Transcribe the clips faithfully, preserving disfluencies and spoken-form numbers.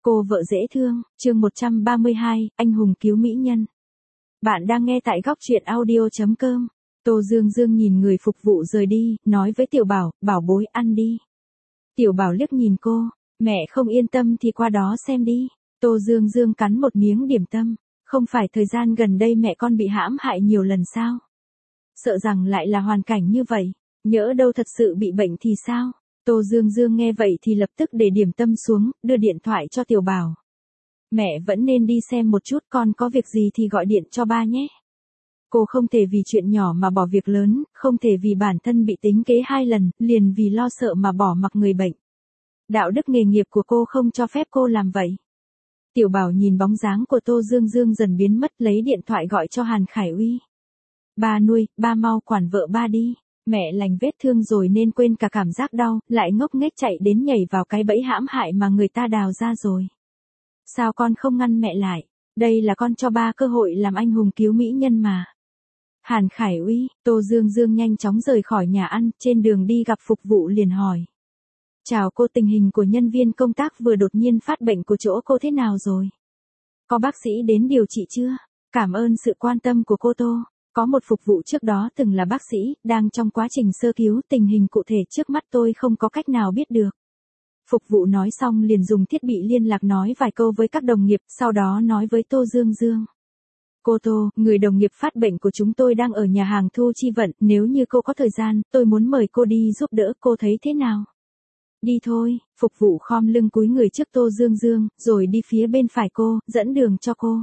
Cô vợ dễ thương, chương một trăm ba mươi hai, anh hùng cứu mỹ nhân. Bạn đang nghe tại góc truyện audio chấm com. Tô Dương Dương nhìn người phục vụ rời đi, nói với Tiểu Bảo, bảo bối ăn đi. Tiểu Bảo liếc nhìn cô, mẹ không yên tâm thì qua đó xem đi. Tô Dương Dương cắn một miếng điểm tâm, không phải thời gian gần đây mẹ con bị hãm hại nhiều lần sao? Sợ rằng lại là hoàn cảnh như vậy, nhỡ đâu thật sự bị bệnh thì sao? Tô Dương Dương nghe vậy thì lập tức để điểm tâm xuống, đưa điện thoại cho Tiểu Bảo. Mẹ vẫn nên đi xem một chút, con có việc gì thì gọi điện cho ba nhé. Cô không thể vì chuyện nhỏ mà bỏ việc lớn, không thể vì bản thân bị tính kế hai lần, liền vì lo sợ mà bỏ mặc người bệnh. Đạo đức nghề nghiệp của cô không cho phép cô làm vậy. Tiểu Bảo nhìn bóng dáng của Tô Dương Dương dần biến mất, lấy điện thoại gọi cho Hàn Khải Uy. Ba nuôi, ba mau quản vợ ba đi. Mẹ lành vết thương rồi nên quên cả cảm giác đau, lại ngốc nghếch chạy đến nhảy vào cái bẫy hãm hại mà người ta đào ra rồi. Sao con không ngăn mẹ lại? Đây là con cho ba cơ hội làm anh hùng cứu mỹ nhân mà. Hàn Khải Uy, Tô Dương Dương nhanh chóng rời khỏi nhà ăn, trên đường đi gặp phục vụ liền hỏi. Chào cô, tình hình của nhân viên công tác vừa đột nhiên phát bệnh của chỗ cô thế nào rồi? Có bác sĩ đến điều trị chưa? Cảm ơn sự quan tâm của cô Tô. Có một phục vụ trước đó từng là bác sĩ, đang trong quá trình sơ cứu, tình hình cụ thể trước mắt tôi không có cách nào biết được. Phục vụ nói xong liền dùng thiết bị liên lạc nói vài câu với các đồng nghiệp, sau đó nói với Tô Dương Dương. Cô Tô, người đồng nghiệp phát bệnh của chúng tôi đang ở nhà hàng Thu Chi Vận, nếu như cô có thời gian, tôi muốn mời cô đi giúp đỡ, cô thấy thế nào? Đi thôi, phục vụ khom lưng cúi người trước Tô Dương Dương, rồi đi phía bên phải cô, dẫn đường cho cô.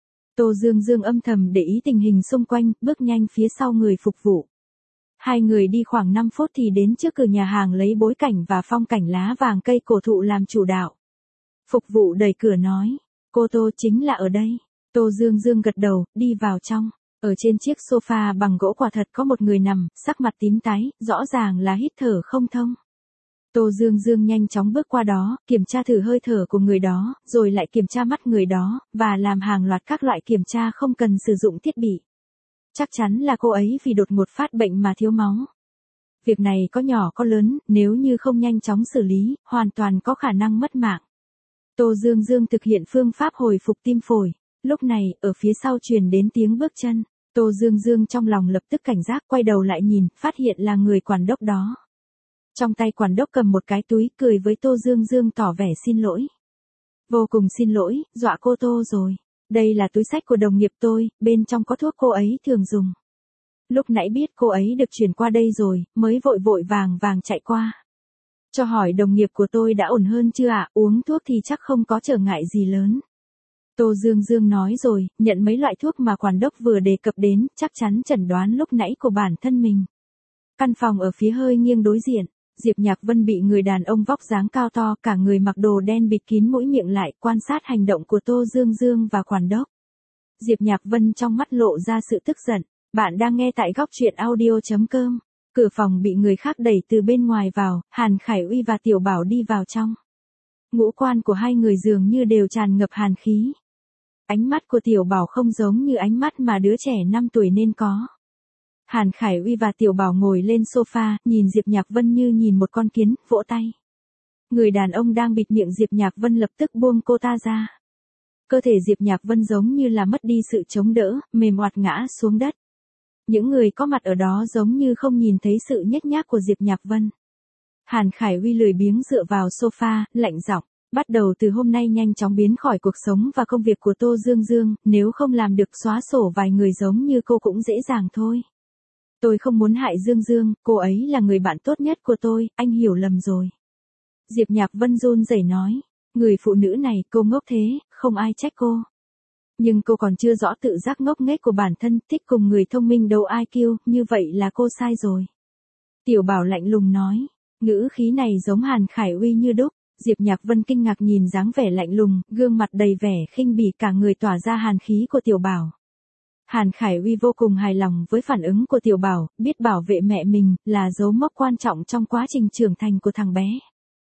Tô Dương Dương âm thầm để ý tình hình xung quanh, bước nhanh phía sau người phục vụ. Hai người đi khoảng năm phút thì đến trước cửa nhà hàng lấy bối cảnh và phong cảnh lá vàng cây cổ thụ làm chủ đạo. Phục vụ đẩy cửa nói, cô Tô chính là ở đây. Tô Dương Dương gật đầu, đi vào trong. Ở trên chiếc sofa bằng gỗ quả thật có một người nằm, sắc mặt tím tái, rõ ràng là hít thở không thông. Tô Dương Dương nhanh chóng bước qua đó, kiểm tra thử hơi thở của người đó, rồi lại kiểm tra mắt người đó, và làm hàng loạt các loại kiểm tra không cần sử dụng thiết bị. Chắc chắn là cô ấy vì đột ngột phát bệnh mà thiếu máu. Việc này có nhỏ có lớn, nếu như không nhanh chóng xử lý, hoàn toàn có khả năng mất mạng. Tô Dương Dương thực hiện phương pháp hồi phục tim phổi. Lúc này, ở phía sau truyền đến tiếng bước chân. Tô Dương Dương trong lòng lập tức cảnh giác, quay đầu lại nhìn, phát hiện là người quản đốc đó. Trong tay quản đốc cầm một cái túi, cười với Tô Dương Dương tỏ vẻ xin lỗi. Vô cùng xin lỗi, dọa cô Tô rồi. Đây là túi xách của đồng nghiệp tôi, bên trong có thuốc cô ấy thường dùng. Lúc nãy biết cô ấy được chuyển qua đây rồi, mới vội vội vàng vàng chạy qua. Cho hỏi đồng nghiệp của tôi đã ổn hơn chưa ạ, uống thuốc thì chắc không có trở ngại gì lớn. Tô Dương Dương nói rồi, nhận mấy loại thuốc mà quản đốc vừa đề cập đến, chắc chắn chẩn đoán lúc nãy của bản thân mình. Căn phòng ở phía hơi nghiêng đối diện. Diệp Nhạc Vân bị người đàn ông vóc dáng cao to, cả người mặc đồ đen bịt kín mũi miệng lại, quan sát hành động của Tô Dương Dương và quản đốc. Diệp Nhạc Vân trong mắt lộ ra sự tức giận. Bạn đang nghe tại góc truyện audio chấm com. Cửa phòng bị người khác đẩy từ bên ngoài vào, Hàn Khải Uy và Tiểu Bảo đi vào trong. Ngũ quan của hai người dường như đều tràn ngập hàn khí. Ánh mắt của Tiểu Bảo không giống như ánh mắt mà đứa trẻ năm tuổi nên có. Hàn Khải Uy và Tiểu Bảo ngồi lên sofa, nhìn Diệp Nhạc Vân như nhìn một con kiến, vỗ tay. Người đàn ông đang bịt miệng Diệp Nhạc Vân lập tức buông cô ta ra. Cơ thể Diệp Nhạc Vân giống như là mất đi sự chống đỡ, mềm oạt ngã xuống đất. Những người có mặt ở đó giống như không nhìn thấy sự nhếch nhác của Diệp Nhạc Vân. Hàn Khải Uy lười biếng dựa vào sofa, lạnh giọng. Bắt đầu từ hôm nay nhanh chóng biến khỏi cuộc sống và công việc của Tô Dương Dương, nếu không làm được xóa sổ vài người giống như cô cũng dễ dàng thôi. Tôi không muốn hại Dương Dương, cô ấy là người bạn tốt nhất của tôi, anh hiểu lầm rồi. Diệp Nhạc Vân run rẩy nói, người phụ nữ này cô ngốc thế, không ai trách cô. Nhưng cô còn chưa rõ tự giác ngốc nghếch của bản thân, thích cùng người thông minh đấu i kiu, như vậy là cô sai rồi. Tiểu Bảo lạnh lùng nói, ngữ khí này giống Hàn Khải Uy như đúc. Diệp Nhạc Vân kinh ngạc nhìn dáng vẻ lạnh lùng, gương mặt đầy vẻ khinh bỉ, cả người tỏa ra hàn khí của Tiểu Bảo. Hàn Khải Uy vô cùng hài lòng với phản ứng của Tiểu Bảo, biết bảo vệ mẹ mình là dấu mốc quan trọng trong quá trình trưởng thành của thằng bé.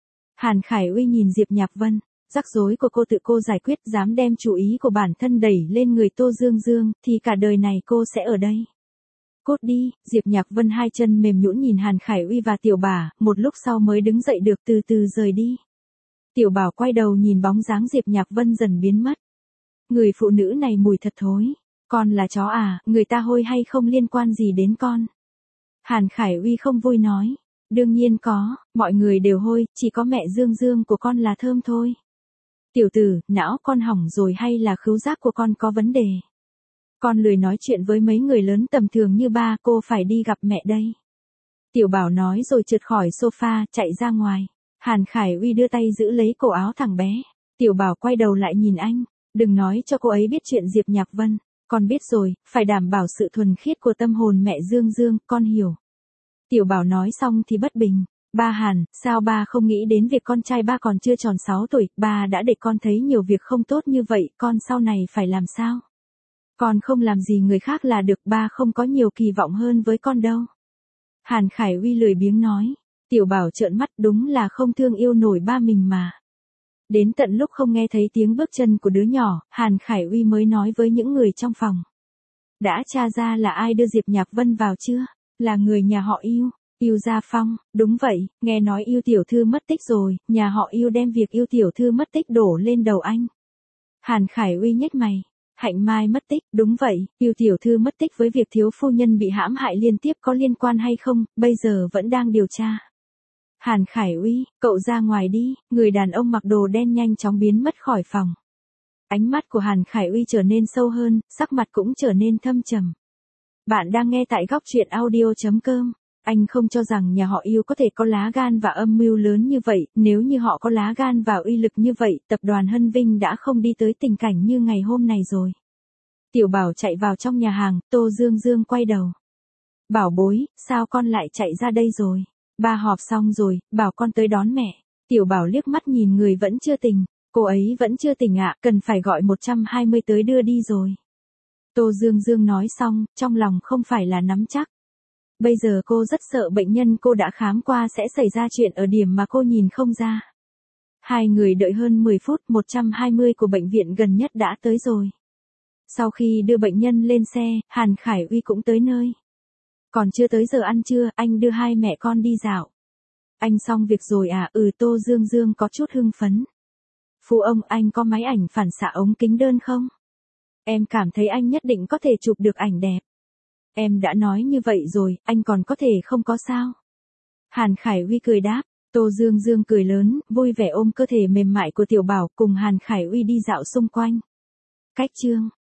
Hàn Khải Uy nhìn Diệp Nhạc Vân, rắc rối của cô tự cô giải quyết, dám đem chủ ý của bản thân đẩy lên người Tô Dương Dương, thì cả đời này cô sẽ ở đây. Cút đi, Diệp Nhạc Vân hai chân mềm nhũn nhìn Hàn Khải Uy và Tiểu Bảo, một lúc sau mới đứng dậy được, từ từ rời đi. Tiểu Bảo quay đầu nhìn bóng dáng Diệp Nhạc Vân dần biến mất. Người phụ nữ này mùi thật thối. Con là chó à, người ta hôi hay không liên quan gì đến con. Hàn Khải Uy không vui nói. Đương nhiên có, mọi người đều hôi, chỉ có mẹ Dương Dương của con là thơm thôi. Tiểu tử, não con hỏng rồi hay là khứu giác của con có vấn đề? Con lười nói chuyện với mấy người lớn tầm thường như ba, cô phải đi gặp mẹ đây. Tiểu Bảo nói rồi trượt khỏi sofa, chạy ra ngoài. Hàn Khải Uy đưa tay giữ lấy cổ áo thằng bé. Tiểu Bảo quay đầu lại nhìn anh. Đừng nói cho cô ấy biết chuyện Diệp Nhạc Vân. Con biết rồi, phải đảm bảo sự thuần khiết của tâm hồn mẹ Dương Dương, con hiểu. Tiểu Bảo nói xong thì bất bình. Ba Hàn, sao ba không nghĩ đến việc con trai ba còn chưa tròn sáu tuổi, ba đã để con thấy nhiều việc không tốt như vậy, con sau này phải làm sao? Con không làm gì người khác là được, ba không có nhiều kỳ vọng hơn với con đâu. Hàn Khải Uy lười biếng nói. Tiểu Bảo trợn mắt, đúng là không thương yêu nổi ba mình mà. Đến tận lúc không nghe thấy tiếng bước chân của đứa nhỏ, Hàn Khải Uy mới nói với những người trong phòng. Đã tra ra là ai đưa Diệp Nhạc Vân vào chưa? Là người nhà họ Yêu. Yêu Gia Phong, đúng vậy, nghe nói Yêu tiểu thư mất tích rồi, nhà họ Yêu đem việc Yêu tiểu thư mất tích đổ lên đầu anh. Hàn Khải Uy nhếch mày. Hạnh Mai mất tích, đúng vậy, Yêu tiểu thư mất tích với việc thiếu phu nhân bị hãm hại liên tiếp có liên quan hay không, bây giờ vẫn đang điều tra. Hàn Khải Uy, cậu ra ngoài đi, người đàn ông mặc đồ đen nhanh chóng biến mất khỏi phòng. Ánh mắt của Hàn Khải Uy trở nên sâu hơn, sắc mặt cũng trở nên thâm trầm. Bạn đang nghe tại góc truyện audio chấm com. Anh không cho rằng nhà họ Yêu có thể có lá gan và âm mưu lớn như vậy, nếu như họ có lá gan và uy lực như vậy, tập đoàn Hân Vinh đã không đi tới tình cảnh như ngày hôm này rồi. Tiểu Bảo chạy vào trong nhà hàng, Tô Dương Dương quay đầu. Bảo bối, sao con lại chạy ra đây rồi? Ba họp xong rồi, bảo con tới đón mẹ. Tiểu Bảo liếc mắt nhìn người vẫn chưa tỉnh. Cô ấy vẫn chưa tỉnh ạ, cần phải gọi một trăm hai mươi tới đưa đi rồi. Tô Dương Dương nói xong, trong lòng không phải là nắm chắc. Bây giờ cô rất sợ bệnh nhân cô đã khám qua sẽ xảy ra chuyện ở điểm mà cô nhìn không ra. Hai người đợi hơn mười phút, một trăm hai mươi của bệnh viện gần nhất đã tới rồi. Sau khi đưa bệnh nhân lên xe, Hàn Khải Uy cũng tới nơi. Còn chưa tới giờ ăn trưa, anh đưa hai mẹ con đi dạo. Anh xong việc rồi à? Ừ, Tô Dương Dương có chút hưng phấn. Phụ ông, anh có máy ảnh phản xạ ống kính đơn không? Em cảm thấy anh nhất định có thể chụp được ảnh đẹp. Em đã nói như vậy rồi, anh còn có thể không có sao? Hàn Khải Uy cười đáp. Tô Dương Dương cười lớn, vui vẻ ôm cơ thể mềm mại của Tiểu Bảo cùng Hàn Khải Uy đi dạo xung quanh. Cách chương